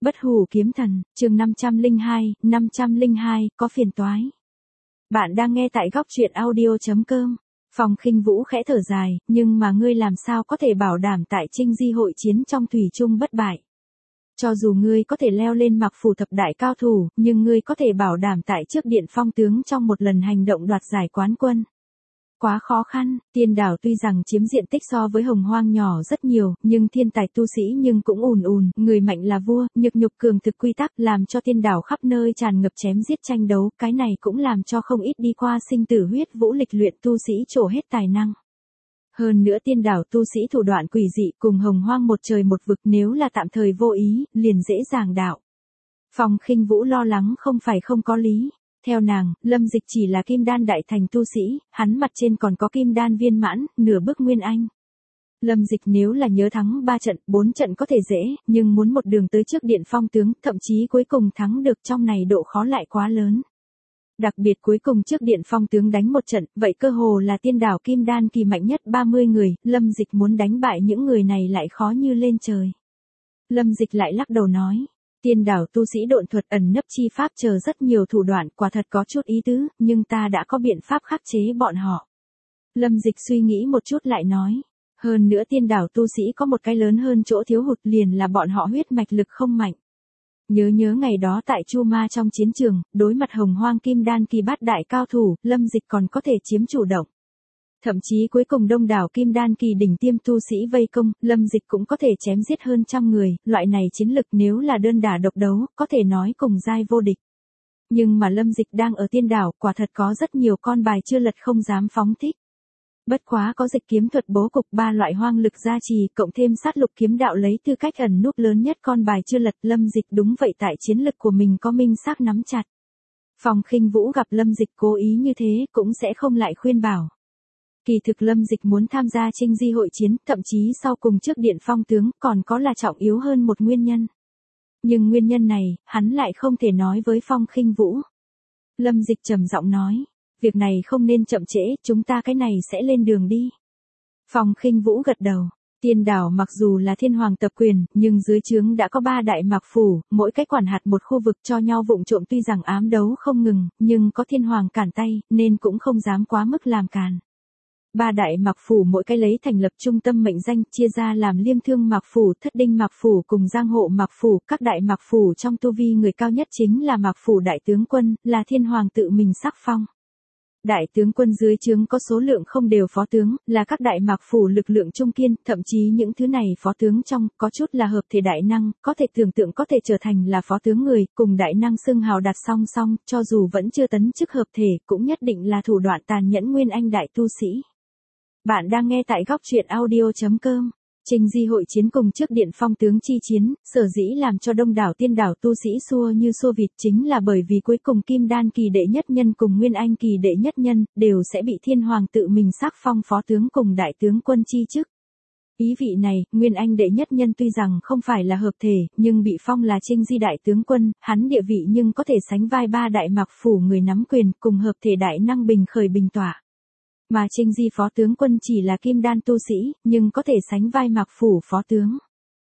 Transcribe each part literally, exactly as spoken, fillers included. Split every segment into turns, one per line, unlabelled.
Bất hủ kiếm thần, chương năm trăm lẻ hai, năm trăm lẻ hai, có phiền toái. Bạn đang nghe tại góc truyện audio chấm com. Phong Khinh Vũ khẽ thở dài, nhưng mà ngươi làm sao có thể bảo đảm tại Trinh Di hội chiến trong thủy chung bất bại. Cho dù ngươi có thể leo lên mặc phủ thập đại cao thủ, nhưng ngươi có thể bảo đảm tại trước điện phong tướng trong một lần hành động đoạt giải quán quân. Quá khó khăn, Tiên Đảo tuy rằng chiếm diện tích so với Hồng Hoang nhỏ rất nhiều, nhưng thiên tài tu sĩ nhưng cũng ùn ùn, người mạnh là vua, nhược nhục cường thực quy tắc làm cho Tiên Đảo khắp nơi tràn ngập chém giết tranh đấu, cái này cũng làm cho không ít đi qua sinh tử huyết vũ lịch luyện tu sĩ trổ hết tài năng. Hơn nữa Tiên Đảo tu sĩ thủ đoạn quỷ dị cùng Hồng Hoang một trời một vực, nếu là tạm thời vô ý, liền dễ dàng đạo. Phong Khinh Vũ lo lắng không phải không có lý. Theo nàng, Lâm Dịch chỉ là kim đan đại thành tu sĩ, hắn mặt trên còn có kim đan viên mãn, nửa bước nguyên anh. Lâm Dịch nếu là nhớ thắng ba trận, bốn trận có thể dễ, nhưng muốn một đường tới trước điện phong tướng, thậm chí cuối cùng thắng được trong này độ khó lại quá lớn. Đặc biệt cuối cùng trước điện phong tướng đánh một trận, vậy cơ hồ là Tiên Đảo kim đan kỳ mạnh nhất ba mươi người, Lâm Dịch muốn đánh bại những người này lại khó như lên trời. Lâm Dịch lại lắc đầu nói. Tiên Đảo tu sĩ độn thuật ẩn nấp chi pháp chờ rất nhiều thủ đoạn, quả thật có chút ý tứ, nhưng ta đã có biện pháp khắc chế bọn họ. Lâm Dịch suy nghĩ một chút lại nói. Hơn nữa Tiên Đảo tu sĩ có một cái lớn hơn chỗ thiếu hụt liền là bọn họ huyết mạch lực không mạnh. Nhớ nhớ ngày đó tại Chu Ma trong chiến trường, đối mặt Hồng Hoang kim đan kỳ bát đại cao thủ, Lâm Dịch còn có thể chiếm chủ động. Thậm chí cuối cùng đông đảo kim đan kỳ đỉnh tiêm tu sĩ vây công, Lâm Dịch cũng có thể chém giết hơn trăm người, loại này chiến lực nếu là đơn đả độc đấu, có thể nói cùng giai vô địch. Nhưng mà Lâm Dịch đang ở Tiên Đảo, quả thật có rất nhiều con bài chưa lật không dám phóng thích. Bất quá có dịch kiếm thuật bố cục ba loại hoang lực gia trì, cộng thêm sát lục kiếm đạo lấy tư cách ẩn núp lớn nhất con bài chưa lật, Lâm Dịch đúng vậy tại chiến lực của mình có minh xác nắm chặt. Phong Khinh Vũ gặp Lâm Dịch cố ý như thế, cũng sẽ không lại khuyên bảo. Kỳ thực Lâm Dịch muốn tham gia Trinh Di hội chiến, thậm chí sau cùng trước điện phong tướng, còn có là trọng yếu hơn một nguyên nhân. Nhưng nguyên nhân này, hắn lại không thể nói với Phong Khinh Vũ. Lâm Dịch trầm giọng nói, việc này không nên chậm trễ, chúng ta cái này sẽ lên đường đi. Phong Khinh Vũ gật đầu. Tiên Đảo mặc dù là thiên hoàng tập quyền, nhưng dưới trướng đã có ba đại mạc phủ, mỗi cái quản hạt một khu vực cho nhau vụng trộm, tuy rằng ám đấu không ngừng, nhưng có thiên hoàng cản tay, nên cũng không dám quá mức làm càn. Ba đại mạc phủ mỗi cái lấy thành lập trung tâm mệnh danh, chia ra làm Liêm Thương mạc phủ, Thất Đinh mạc phủ cùng Giang Hộ mạc phủ, các đại mạc phủ trong tu vi người cao nhất chính là mạc phủ đại tướng quân, là thiên hoàng tự mình sắc phong. Đại tướng quân dưới trướng có số lượng không đều phó tướng, là các đại mạc phủ lực lượng trung kiên, thậm chí những thứ này phó tướng trong, có chút là hợp thể đại năng, có thể tưởng tượng có thể trở thành là phó tướng người, cùng đại năng xưng hào đặt song song, cho dù vẫn chưa tấn chức hợp thể, cũng nhất định là thủ đoạn tàn nhẫn nguyên anh đại tu sĩ. Bạn đang nghe tại góc truyện audio chấm com. Trinh Di hội chiến cùng trước điện phong tướng chi chiến, sở dĩ làm cho đông đảo Tiên Đảo tu sĩ xua như xua vịt chính là bởi vì cuối cùng kim đan kỳ đệ nhất nhân cùng nguyên anh kỳ đệ nhất nhân, đều sẽ bị thiên hoàng tự mình sắc phong phó tướng cùng đại tướng quân chi chức. Ý vị này, nguyên anh đệ nhất nhân tuy rằng không phải là hợp thể, nhưng bị phong là Trinh Di đại tướng quân, hắn địa vị nhưng có thể sánh vai ba đại mạc phủ người nắm quyền cùng hợp thể đại năng bình khởi bình tỏa. Mà Trinh Di phó tướng quân chỉ là kim đan tu sĩ, nhưng có thể sánh vai mạc phủ phó tướng.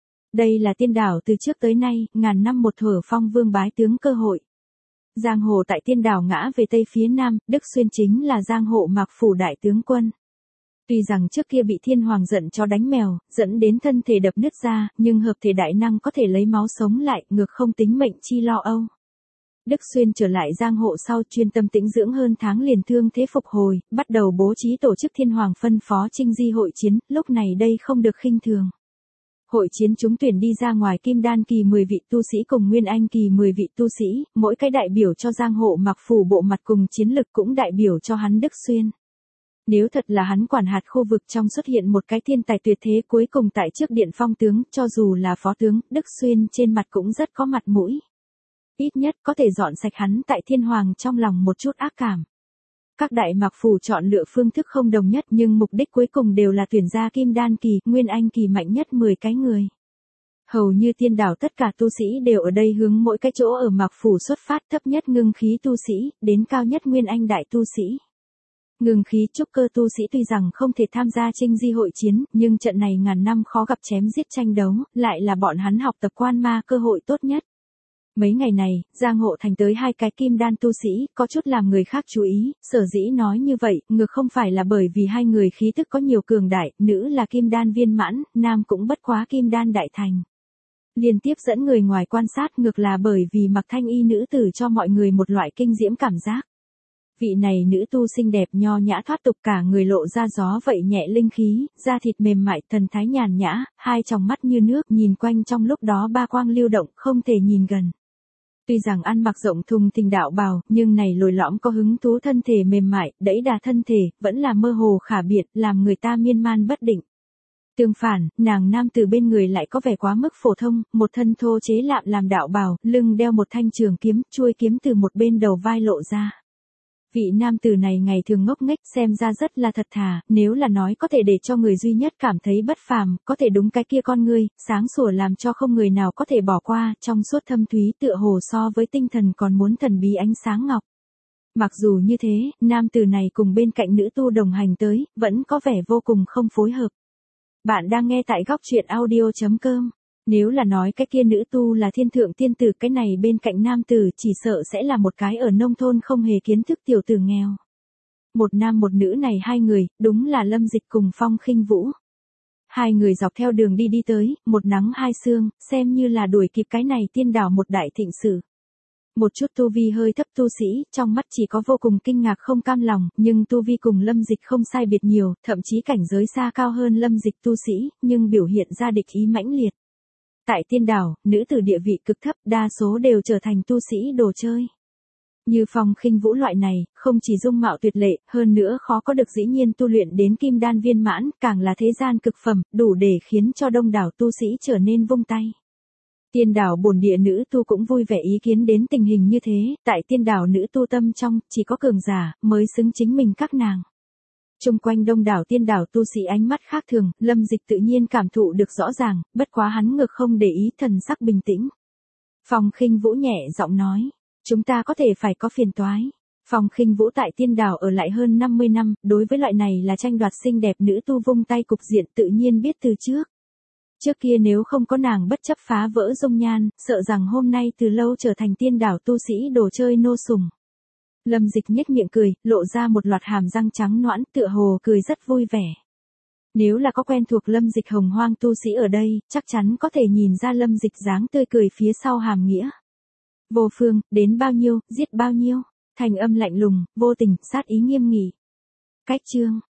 Đây là Tiên Đảo từ trước tới nay, ngàn năm một thuở phong vương bái tướng cơ hội. Giang Hồ tại Tiên Đảo ngã về tây phía nam, Đức Xuyên chính là Giang Hộ mạc phủ đại tướng quân. Tuy rằng trước kia bị thiên hoàng giận cho đánh mèo, dẫn đến thân thể đập nứt ra, nhưng hợp thể đại năng có thể lấy máu sống lại, ngược không tính mệnh chi lo âu. Đức Xuyên trở lại Giang Hộ sau chuyên tâm tĩnh dưỡng hơn tháng liền thương thế phục hồi, bắt đầu bố trí tổ chức thiên hoàng phân phó Trinh Di hội chiến, lúc này đây không được khinh thường. Hội chiến chúng tuyển đi ra ngoài kim đan kỳ mười vị tu sĩ cùng nguyên anh kỳ mười vị tu sĩ, mỗi cái đại biểu cho Giang Hộ mạc phủ bộ mặt cùng chiến lực cũng đại biểu cho hắn Đức Xuyên. Nếu thật là hắn quản hạt khu vực trong xuất hiện một cái thiên tài tuyệt thế cuối cùng tại trước điện phong tướng, cho dù là phó tướng, Đức Xuyên trên mặt cũng rất có mặt mũi. Ít nhất có thể dọn sạch hắn tại thiên hoàng trong lòng một chút ác cảm. Các đại mạc phủ chọn lựa phương thức không đồng nhất nhưng mục đích cuối cùng đều là tuyển ra kim đan kỳ, nguyên anh kỳ mạnh nhất mười cái người. Hầu như Tiên Đảo tất cả tu sĩ đều ở đây hướng mỗi cái chỗ ở mạc phủ xuất phát, thấp nhất ngưng khí tu sĩ, đến cao nhất nguyên anh đại tu sĩ. Ngưng khí trúc cơ tu sĩ tuy rằng không thể tham gia chinh di hội chiến, nhưng trận này ngàn năm khó gặp chém giết tranh đấu, lại là bọn hắn học tập quan ma cơ hội tốt nhất. Mấy ngày này, Giang Hộ Thành tới hai cái kim đan tu sĩ, có chút làm người khác chú ý, sở dĩ nói như vậy, ngược không phải là bởi vì hai người khí tức có nhiều cường đại, nữ là kim đan viên mãn, nam cũng bất quá kim đan đại thành. Liên tiếp dẫn người ngoài quan sát ngược là bởi vì mặc thanh y nữ tử cho mọi người một loại kinh diễm cảm giác. Vị này nữ tu xinh đẹp nho nhã thoát tục, cả người lộ ra gió vậy nhẹ linh khí, da thịt mềm mại, thần thái nhàn nhã, hai tròng mắt như nước, nhìn quanh trong lúc đó ba quang lưu động, không thể nhìn gần. Tuy rằng ăn mặc rộng thùng thình đạo bào, nhưng này lồi lõm có hứng thú thân thể mềm mại, đẫy đà thân thể, vẫn là mơ hồ khả biệt, làm người ta miên man bất định. Tương phản, nàng nam từ bên người lại có vẻ quá mức phổ thông, một thân thô chế lạm làm đạo bào, lưng đeo một thanh trường kiếm, chuôi kiếm từ một bên đầu vai lộ ra. Vị nam tử này ngày thường ngốc nghếch, xem ra rất là thật thà, nếu là nói có thể để cho người duy nhất cảm thấy bất phàm, có thể đúng cái kia con ngươi, sáng sủa làm cho không người nào có thể bỏ qua, trong suốt thâm thúy tựa hồ so với tinh thần còn muốn thần bí ánh sáng ngọc. Mặc dù như thế, nam tử này cùng bên cạnh nữ tu đồng hành tới, vẫn có vẻ vô cùng không phối hợp. Bạn đang nghe tại góc truyện audio chấm com. Nếu là nói cái kia nữ tu là thiên thượng tiên tử, cái này bên cạnh nam tử chỉ sợ sẽ là một cái ở nông thôn không hề kiến thức tiểu tử nghèo. Một nam một nữ này hai người, đúng là Lâm Dịch cùng Phong Khinh Vũ. Hai người dọc theo đường đi đi tới, một nắng hai sương, xem như là đuổi kịp cái này tiên đảo một đại thịnh sử. Một chút tu vi hơi thấp tu sĩ, trong mắt chỉ có vô cùng kinh ngạc không cam lòng, nhưng tu vi cùng Lâm Dịch không sai biệt nhiều, thậm chí cảnh giới xa cao hơn Lâm Dịch tu sĩ, nhưng biểu hiện ra địch ý mãnh liệt. Tại tiên đảo, nữ tử địa vị cực thấp, đa số đều trở thành tu sĩ đồ chơi. Như Phong Khinh Vũ loại này, không chỉ dung mạo tuyệt lệ, hơn nữa khó có được dĩ nhiên tu luyện đến kim đan viên mãn, càng là thế gian cực phẩm, đủ để khiến cho đông đảo tu sĩ trở nên vung tay. Tiên đảo bổn địa nữ tu cũng vui vẻ ý kiến đến tình hình như thế, tại tiên đảo nữ tu tâm trong, chỉ có cường giả, mới xứng chính mình các nàng. Trung quanh đông đảo tiên đảo tu sĩ ánh mắt khác thường, Lâm Dịch tự nhiên cảm thụ được rõ ràng, bất quá hắn ngược không để ý, thần sắc bình tĩnh. Phong Khinh Vũ nhẹ giọng nói, chúng ta có thể phải có phiền toái. Phong Khinh Vũ tại tiên đảo ở lại hơn năm mươi năm, đối với loại này là tranh đoạt xinh đẹp nữ tu vung tay cục diện tự nhiên biết từ trước. Trước kia nếu không có nàng bất chấp phá vỡ dung nhan, sợ rằng hôm nay từ lâu trở thành tiên đảo tu sĩ đồ chơi nô sùng. Lâm Dịch nhếch miệng cười, lộ ra một loạt hàm răng trắng nõn, tựa hồ cười rất vui vẻ. Nếu là có quen thuộc Lâm Dịch hồng hoang tu sĩ ở đây, chắc chắn có thể nhìn ra Lâm Dịch dáng tươi cười phía sau hàm nghĩa. Vô phương, đến bao nhiêu, giết bao nhiêu, thành âm lạnh lùng, vô tình, sát ý nghiêm nghị. Cách chương,